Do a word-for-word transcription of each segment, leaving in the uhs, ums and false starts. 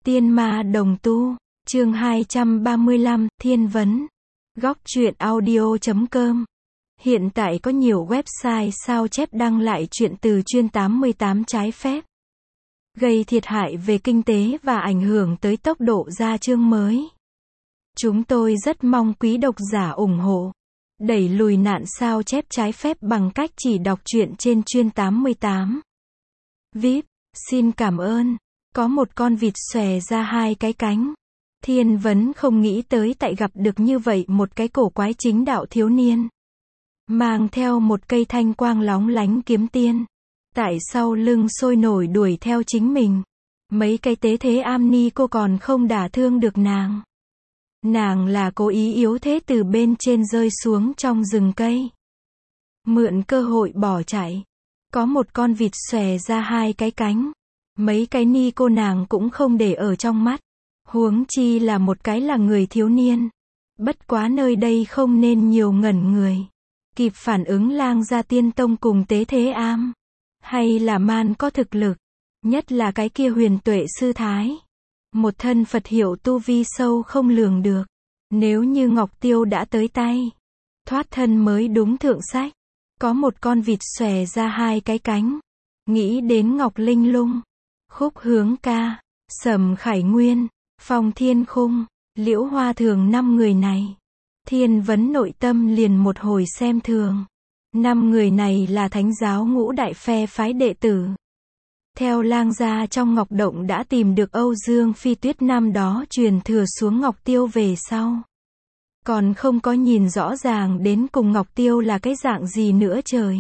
Tiên ma đồng tu, chương hai trăm ba mươi lăm, Thiên vấn. Góc truyện audio chấm com. Hiện tại có nhiều website sao chép đăng lại truyện từ chuyên tám mươi tám trái phép, gây thiệt hại về kinh tế và ảnh hưởng tới tốc độ ra chương mới. Chúng tôi rất mong quý độc giả ủng hộ, đẩy lùi nạn sao chép trái phép bằng cách chỉ đọc truyện trên chuyên tám mươi tám. vê i pê, xin cảm ơn. Có một con vịt xòe ra hai cái cánh. Thiên vấn không nghĩ tới tại gặp được như vậy một cái cổ quái chính đạo thiếu niên, mang theo một cây thanh quang lóng lánh kiếm tiên, tại sau lưng sôi nổi đuổi theo chính mình. Mấy cái tế thế am ni cô còn không đả thương được nàng. Nàng là cố ý yếu thế từ bên trên rơi xuống trong rừng cây, mượn cơ hội bỏ chạy. Có một con vịt xòe ra hai cái cánh, mấy cái ni cô nàng cũng không để ở trong mắt, huống chi là một cái là người thiếu niên. Bất quá nơi đây không nên nhiều ngẩn người. Kịp phản ứng Lang Gia Tiên Tông cùng Tế Thế Am, hay là man có thực lực, nhất là cái kia Huyền Tuệ Sư Thái, một thân Phật hiệu tu vi sâu không lường được. Nếu như Ngọc Tiêu đã tới tay, thoát thân mới đúng thượng sách. Có một con vịt xòe ra hai cái cánh, nghĩ đến Ngọc Linh Lung, Khúc Hướng Ca, Sầm Khải Nguyên, Phong Thiên Khung, Liễu Hoa Thường năm người này. Thiên vấn nội tâm liền một hồi xem thường. Năm người này là thánh giáo ngũ đại phe phái đệ tử. Theo Lang gia trong Ngọc Động đã tìm được Âu Dương Phi Tuyết năm đó truyền thừa xuống Ngọc Tiêu về sau, còn không có nhìn rõ ràng đến cùng Ngọc Tiêu là cái dạng gì nữa trời.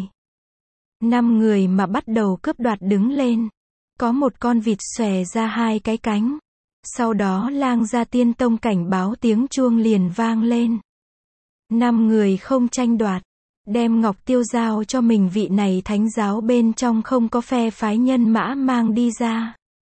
Năm người mà bắt đầu cướp đoạt đứng lên. Có một con vịt xòe ra hai cái cánh. Sau đó Lang Gia Tiên Tông cảnh báo tiếng chuông liền vang lên. Năm người không tranh đoạt, đem Ngọc Tiêu giao cho mình vị này thánh giáo bên trong không có phe phái nhân mã mang đi ra.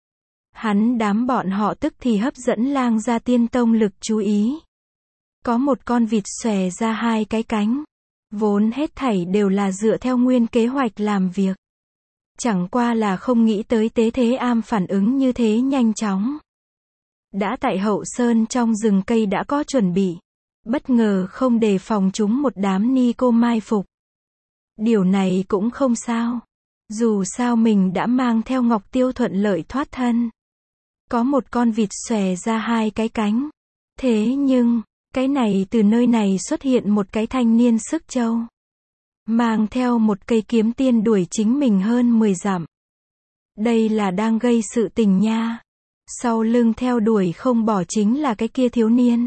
Hắn đám bọn họ tức thì hấp dẫn Lang Gia Tiên Tông lực chú ý. Có một con vịt xòe ra hai cái cánh. Vốn hết thảy đều là dựa theo nguyên kế hoạch làm việc. Chẳng qua là không nghĩ tới Tế Thế Am phản ứng như thế nhanh chóng. Đã tại hậu sơn trong rừng cây đã có chuẩn bị. Bất ngờ không đề phòng chúng một đám ni cô mai phục. Điều này cũng không sao. Dù sao mình đã mang theo Ngọc Tiêu thuận lợi thoát thân. Có một con vịt xòe ra hai cái cánh. Thế nhưng, cái này từ nơi này xuất hiện một cái thanh niên sức trâu, mang theo một cây kiếm tiên đuổi chính mình hơn mười dặm. Đây là đang gây sự tình nha. Sau lưng theo đuổi không bỏ chính là cái kia thiếu niên.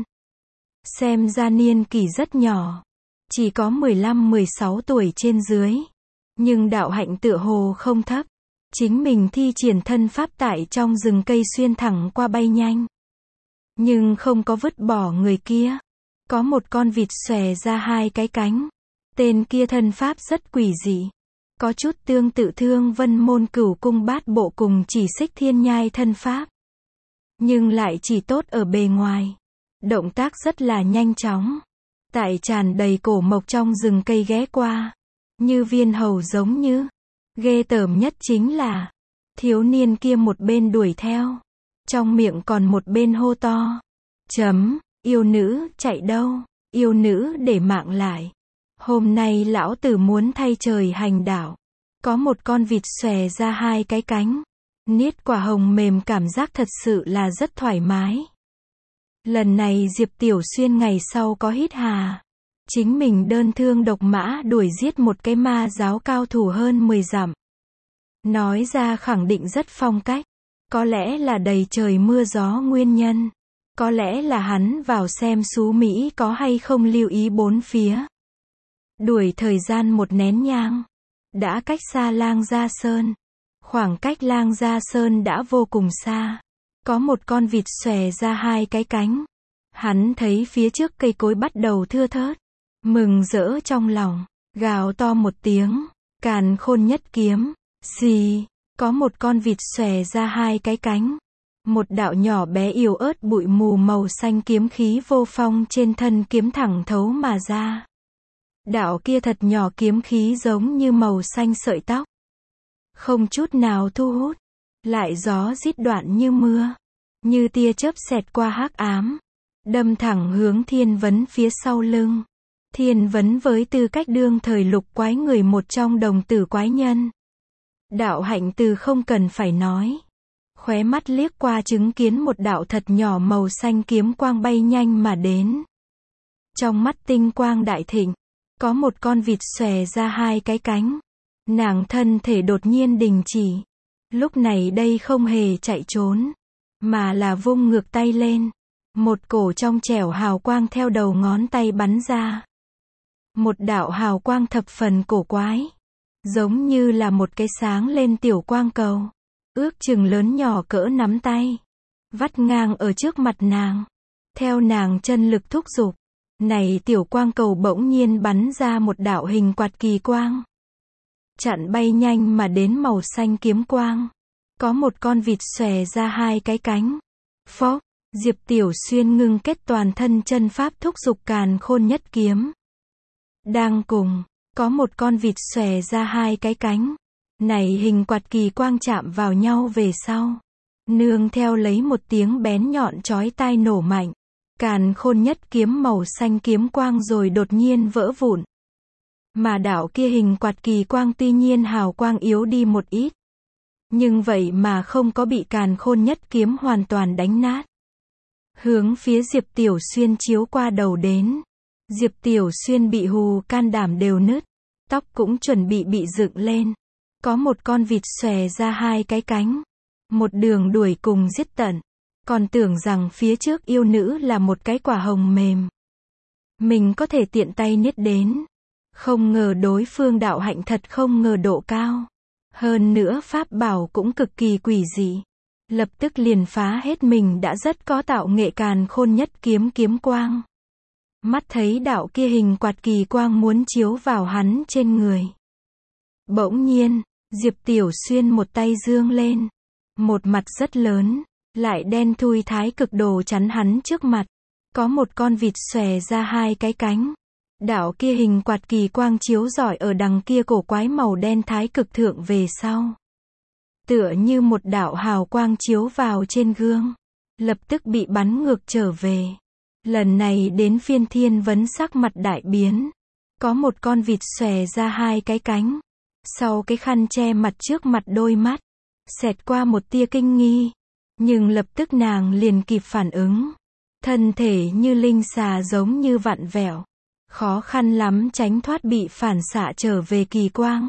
Xem ra niên kỷ rất nhỏ, chỉ có mười lăm mười sáu tuổi trên dưới. Nhưng đạo hạnh tựa hồ không thấp. Chính mình thi triển thân pháp tại trong rừng cây xuyên thẳng qua bay nhanh. Nhưng không có vứt bỏ người kia. Có một con vịt xòe ra hai cái cánh. Tên kia thân pháp rất quỷ dị. Có chút tương tự Thương Vân Môn Cửu Cung Bát Bộ cùng Chỉ Xích Thiên Nhai thân pháp. Nhưng lại chỉ tốt ở bề ngoài. Động tác rất là nhanh chóng. Tại tràn đầy cổ mộc trong rừng cây ghé qua. Như viên hầu giống như. Ghê tởm nhất chính là thiếu niên kia một bên đuổi theo, trong miệng còn một bên hô to. Chấm, yêu nữ, chạy đâu? Yêu nữ để mạng lại. Hôm nay lão tử muốn thay trời hành đạo. Có một con vịt xòe ra hai cái cánh. Niết quả hồng mềm cảm giác thật sự là rất thoải mái. Lần này Diệp Tiểu Xuyên ngày sau có hít hà. Chính mình đơn thương độc mã đuổi giết một cái ma giáo cao thủ hơn mười dặm. Nói ra khẳng định rất phong cách. Có lẽ là đầy trời mưa gió nguyên nhân. Có lẽ là hắn vào xem xú Mỹ có hay không lưu ý bốn phía. Đuổi thời gian một nén nhang. Đã cách xa Lang Gia Sơn. Khoảng cách Lang Gia Sơn đã vô cùng xa. Có một con vịt xòe ra hai cái cánh. Hắn thấy phía trước cây cối bắt đầu thưa thớt. Mừng rỡ trong lòng. Gào to một tiếng. Càn Khôn Nhất Kiếm. Xì. Có một con vịt xòe ra hai cái cánh. Một đạo nhỏ bé yếu ớt bụi mù màu xanh kiếm khí vô phong trên thân kiếm thẳng thấu mà ra. Đạo kia thật nhỏ kiếm khí giống như màu xanh sợi tóc. Không chút nào thu hút. Lại gió rít đoạn như mưa. như tia chớp xẹt qua hắc ám, đâm thẳng hướng Thiên Vấn phía sau lưng. Thiên Vấn với tư cách đương thời lục quái người một trong đồng tử quái nhân. Đạo hạnh từ không cần phải nói. Khóe mắt liếc qua chứng kiến một đạo thật nhỏ màu xanh kiếm quang bay nhanh mà đến. Trong mắt tinh quang đại thịnh, có một con vịt xòe ra hai cái cánh. Nàng thân thể đột nhiên đình chỉ. Lúc này đây không hề chạy trốn, mà là vung ngược tay lên. Một cổ trong trẻo hào quang theo đầu ngón tay bắn ra. Một đạo hào quang thập phần cổ quái, giống như là một cái sáng lên tiểu quang cầu, ước chừng lớn nhỏ cỡ nắm tay, vắt ngang ở trước mặt nàng. Theo nàng chân lực thúc giục, này tiểu quang cầu bỗng nhiên bắn ra một đạo hình quạt kỳ quang, chặn bay nhanh mà đến màu xanh kiếm quang. Có một con vịt xòe ra hai cái cánh. Phốc, Diệp Tiểu Xuyên ngưng kết toàn thân chân pháp thúc giục càn khôn nhất kiếm. Đang cùng, có một con vịt xòe ra hai cái cánh. Này hình quạt kỳ quang chạm vào nhau về sau, nương theo lấy một tiếng bén nhọn chói tai nổ mạnh. Càn khôn nhất kiếm màu xanh kiếm quang rồi đột nhiên vỡ vụn. Mà đạo kia hình quạt kỳ quang tuy nhiên hào quang yếu đi một ít, nhưng vậy mà không có bị càn khôn nhất kiếm hoàn toàn đánh nát. Hướng phía Diệp Tiểu Xuyên chiếu qua đầu đến. Diệp Tiểu Xuyên bị hù can đảm đều nứt, tóc cũng chuẩn bị bị dựng lên. Có một con vịt xòe ra hai cái cánh, một đường đuổi cùng giết tận. Còn tưởng rằng phía trước yêu nữ là một cái quả hồng mềm, mình có thể tiện tay niết đến. Không ngờ đối phương đạo hạnh thật không ngờ độ cao. Hơn nữa pháp bảo cũng cực kỳ quỷ dị. Lập tức liền phá hết mình đã rất có tạo nghệ càn khôn nhất kiếm kiếm quang. Mắt thấy đạo kia hình quạt kỳ quang muốn chiếu vào hắn trên người. Bỗng nhiên, Diệp Tiểu Xuyên một tay dương lên. Một mặt rất lớn, lại đen thui thái cực đồ chắn hắn trước mặt. Có một con vịt xòe ra hai cái cánh. Đạo kia hình quạt kỳ quang chiếu rọi ở đằng kia cổ quái màu đen thái cực thượng về sau. Tựa như một đạo hào quang chiếu vào trên gương, lập tức bị bắn ngược trở về. Lần này đến phiên Thiên Vấn sắc mặt đại biến. Có một con vịt xòe ra hai cái cánh. Sau cái khăn che mặt trước mặt đôi mắt, xẹt qua một tia kinh nghi. Nhưng lập tức nàng liền kịp phản ứng. Thân thể như linh xà giống như vặn vẹo. Khó khăn lắm tránh thoát bị phản xạ trở về kỳ quang.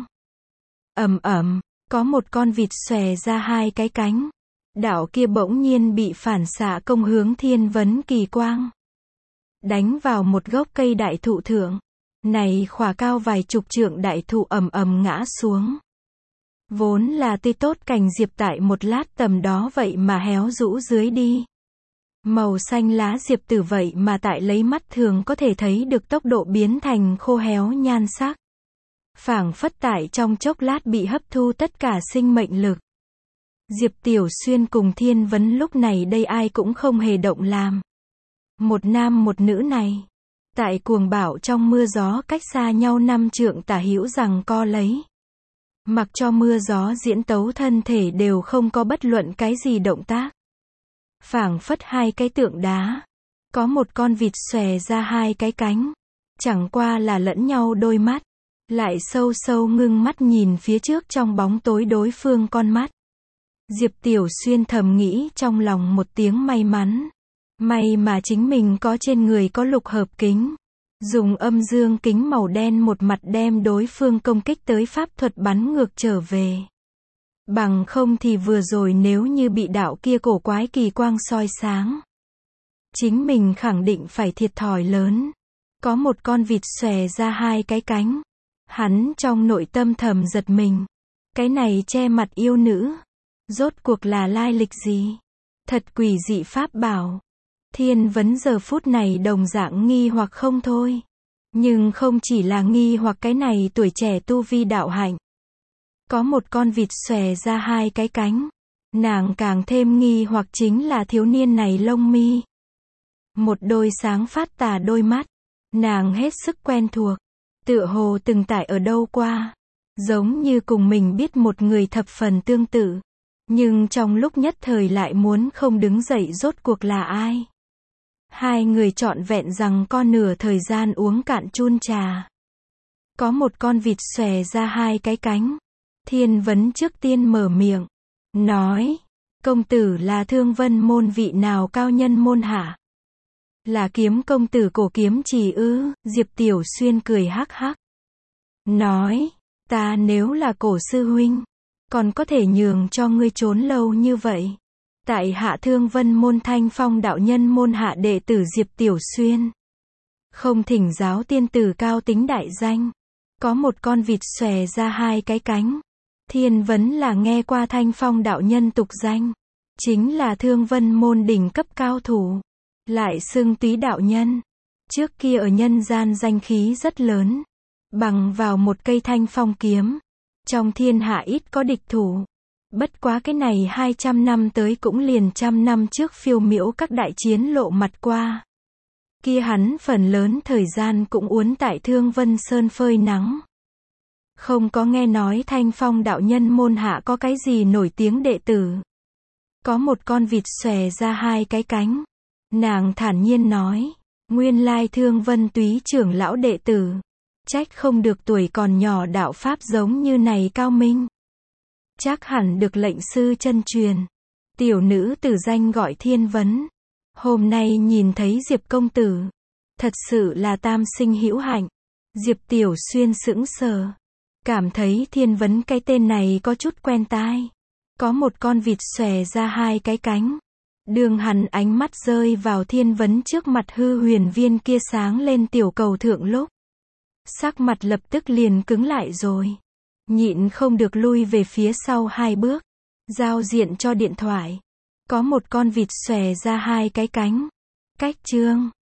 Ầm ầm, có một con vịt xòe ra hai cái cánh. Đạo kia bỗng nhiên bị phản xạ công hướng Thiên Vấn kỳ quang. Đánh vào một gốc cây đại thụ thượng. Này khỏa cao vài chục trượng đại thụ ầm ầm ngã xuống. Vốn là tươi tốt cành diệp tại một lát tầm đó vậy mà héo rũ dưới đi. Màu xanh lá diệp tử vậy mà tại lấy mắt thường có thể thấy được tốc độ biến thành khô héo nhan sắc. Phảng phất tại trong chốc lát bị hấp thu tất cả sinh mệnh lực. Diệp Tiểu Xuyên cùng Thiên Vấn lúc này đây ai cũng không hề động làm. Một nam một nữ này, tại cuồng bạo trong mưa gió cách xa nhau năm trượng tả hữu giằng co lấy. Mặc cho mưa gió diễn tấu thân thể đều không có bất luận cái gì động tác. Phảng phất hai cái tượng đá. Có một con vịt xòe ra hai cái cánh. Chẳng qua là lẫn nhau đôi mắt. Lại sâu sâu ngưng mắt nhìn phía trước trong bóng tối đối phương con mắt. Diệp Tiểu Xuyên thầm nghĩ trong lòng một tiếng may mắn. May mà chính mình có trên người có lục hợp kính. Dùng âm dương kính màu đen một mặt đem đối phương công kích tới pháp thuật bắn ngược trở về. Bằng không thì vừa rồi nếu như bị đạo kia cổ quái kỳ quang soi sáng, chính mình khẳng định phải thiệt thòi lớn. Có một con vịt xòe ra hai cái cánh. Hắn trong nội tâm thầm giật mình. Cái này che mặt yêu nữ. Rốt cuộc là lai lịch gì? Thật quỷ dị pháp bảo. Thiên Vấn giờ phút này đồng dạng nghi hoặc không thôi. Nhưng không chỉ là nghi hoặc cái này tuổi trẻ tu vi đạo hạnh. Có một con vịt xòe ra hai cái cánh. Nàng càng thêm nghi hoặc chính là thiếu niên này lông mi. Một đôi sáng phát tà đôi mắt. Nàng hết sức quen thuộc. Tựa hồ từng tại ở đâu qua. Giống như cùng mình biết một người thập phần tương tự. Nhưng trong lúc nhất thời lại muốn không đứng dậy rốt cuộc là ai. Hai người trọn vẹn rằng con nửa thời gian uống cạn chun trà. Có một con vịt xòe ra hai cái cánh. Thiên Vấn trước tiên mở miệng. Nói. Công tử là Thương Vân môn vị nào cao nhân môn hạ? Là Kiếm công tử Cổ Kiếm Trì ư? Diệp Tiểu Xuyên cười hắc hắc. Nói. Ta nếu là Cổ sư huynh, còn có thể nhường cho ngươi trốn lâu như vậy. Tại hạ Thương Vân môn Thanh Phong đạo nhân môn hạ đệ tử Diệp Tiểu Xuyên. Không thỉnh giáo tiên tử cao tính đại danh. Có một con vịt xòe ra hai cái cánh. Thiên Vấn là nghe qua Thanh Phong đạo nhân tục danh. Chính là Thương Vân môn đỉnh cấp cao thủ. Lại xưng Túy đạo nhân. Trước kia ở nhân gian danh khí rất lớn. Bằng vào một cây thanh phong kiếm. Trong thiên hạ ít có địch thủ. Bất quá cái này hai trăm năm tới cũng liền trăm năm trước phiêu miễu các đại chiến lộ mặt qua. Kia hắn phần lớn thời gian cũng uốn tại Thương Vân Sơn phơi nắng. Không có nghe nói Thanh Phong đạo nhân môn hạ có cái gì nổi tiếng đệ tử. Có một con vịt xòe ra hai cái cánh. Nàng thản nhiên nói. Nguyên lai Thương Vân Túy trưởng lão đệ tử. Trách không được tuổi còn nhỏ đạo pháp giống như này cao minh. Chắc hẳn được lệnh sư chân truyền. Tiểu nữ tử danh gọi Thiên Vấn. Hôm nay nhìn thấy Diệp công tử. Thật sự là tam sinh hữu hạnh. Diệp Tiểu Xuyên sững sờ. Cảm thấy Thiên Vấn cái tên này có chút quen tai. Có một con vịt xòe ra hai cái cánh. Đường hắn ánh mắt rơi vào Thiên Vấn trước mặt hư huyền viên kia sáng lên tiểu cầu thượng lúc. Sắc mặt lập tức liền cứng lại rồi. Nhịn không được lui về phía sau hai bước. Giao diện cho điện thoại. Có một con vịt xòe ra hai cái cánh. Cách chương.